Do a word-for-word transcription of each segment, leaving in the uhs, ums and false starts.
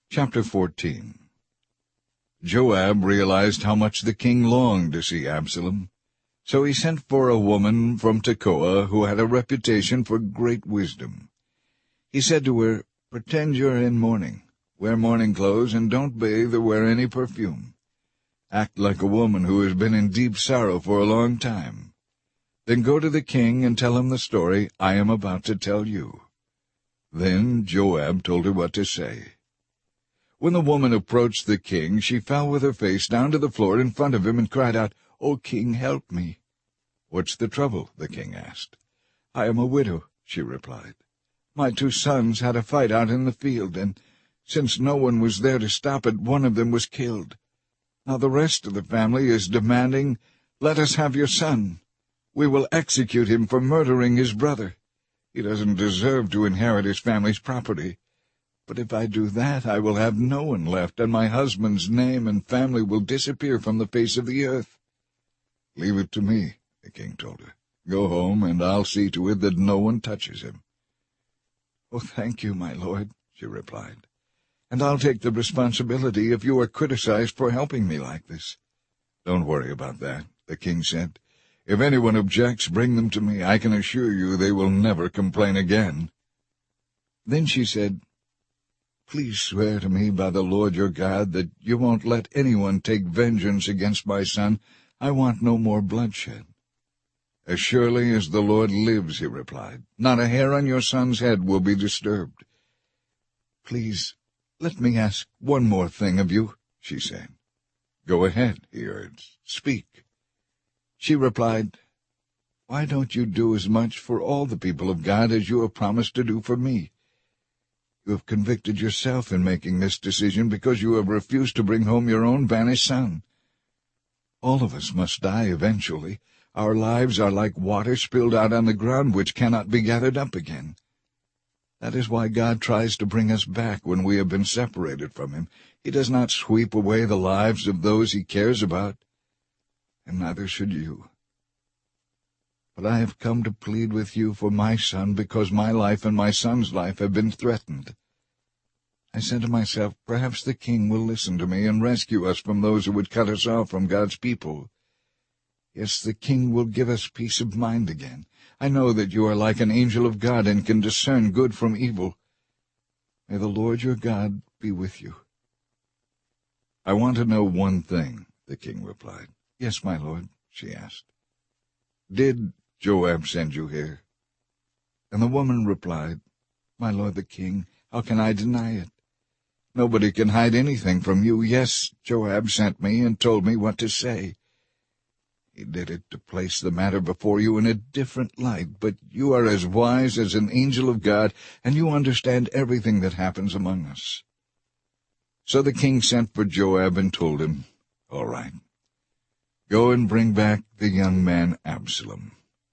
Chapter fourteen. Joab realized how much the king longed to see Absalom, so he sent for a woman from Tekoa who had a reputation for great wisdom. He said to her, "Pretend you're in mourning. Wear mourning clothes, and don't bathe or wear any perfume. Act like a woman who has been in deep sorrow for a long time. Then go to the king and tell him the story I am about to tell you." Then Joab told her what to say. When the woman approached the king, she fell with her face down to the floor in front of him and cried out, "O king, help me." "What's the trouble?" the king asked. "I am a widow," she replied. "My two sons had a fight out in the field, and since no one was there to stop it, one of them was killed. Now the rest of the family is demanding, 'Let us have your son. We will execute him for murdering his brother. He doesn't deserve to inherit his family's property. But if I do that, I will have no one left, and my husband's name and family will disappear from the face of the earth." "Leave it to me," the king told her. "Go home, and I'll see to it that no one touches him." "Oh, thank you, my lord," she replied. "And I'll take the responsibility if you are criticized for helping me like this." "Don't worry about that," the king said. "If anyone objects, bring them to me. I can assure you they will never complain again." Then she said, "Please swear to me by the Lord your God that you won't let anyone take vengeance against my son. I want no more bloodshed." "As surely as the Lord lives," he replied, "not a hair on your son's head will be disturbed." "Please, let me ask one more thing of you," she said. "Go ahead," he urged. "Speak." She replied, "Why don't you do as much for all the people of God as you have promised to do for me? You have convicted yourself in making this decision because you have refused to bring home your own banished son. All of us must die eventually. Our lives are like water spilled out on the ground which cannot be gathered up again. That is why God tries to bring us back when we have been separated from him. He does not sweep away the lives of those he cares about, and neither should you. But I have come to plead with you for my son because my life and my son's life have been threatened. I said to myself, perhaps the king will listen to me and rescue us from those who would cut us off from God's people. Yes, the king will give us peace of mind again. I know that you are like an angel of God and can discern good from evil. May the Lord your God be with you." "I want to know one thing," the king replied. "Yes, my lord," she asked. "Did Joab send you here?" And the woman replied, "My lord the king, how can I deny it? Nobody can hide anything from you. Yes, Joab sent me and told me what to say. He did it to place the matter before you in a different light, but you are as wise as an angel of God, and you understand everything that happens among us." So the king sent for Joab and told him, "All right, go and bring back the young man Absalom."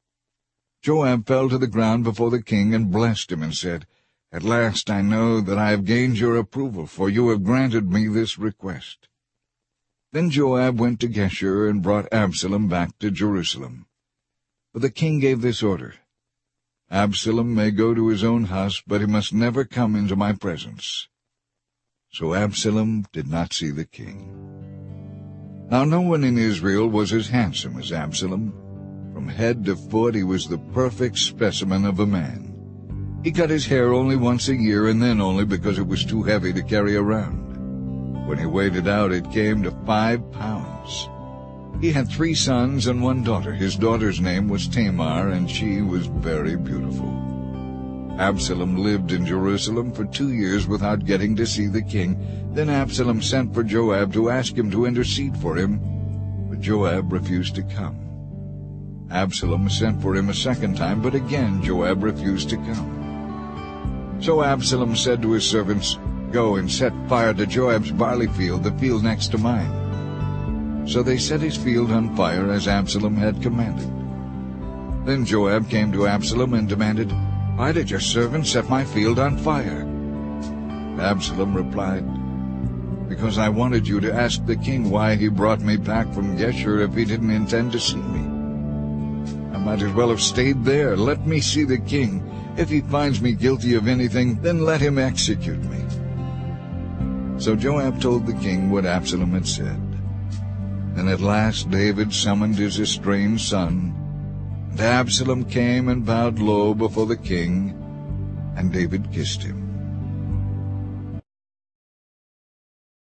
Joab fell to the ground before the king and blessed him and said, "At last I know that I have gained your approval, for you have granted me this request." Then Joab went to Geshur and brought Absalom back to Jerusalem. But the king gave this order, "Absalom may go to his own house, but he must never come into my presence." So Absalom did not see the king. Now no one in Israel was as handsome as Absalom. From head to foot he was the perfect specimen of a man. He cut his hair only once a year, and then only because it was too heavy to carry around. When he weighed it out, it came to five pounds. He had three sons and one daughter. His daughter's name was Tamar, and she was very beautiful. Absalom lived in Jerusalem for two years without getting to see the king. Then Absalom sent for Joab to ask him to intercede for him, but Joab refused to come. Absalom sent for him a second time, but again Joab refused to come. So Absalom said to his servants, "Go and set fire to Joab's barley field, the field next to mine." So they set his field on fire as Absalom had commanded. Then Joab came to Absalom and demanded, "Why did your servant set my field on fire?" Absalom replied, "Because I wanted you to ask the king why he brought me back from Geshur if he didn't intend to see me. I might as well have stayed there. Let me see the king. If he finds me guilty of anything, then let him execute me." So Joab told the king what Absalom had said. And at last David summoned his estranged son, and Absalom came and bowed low before the king, and David kissed him.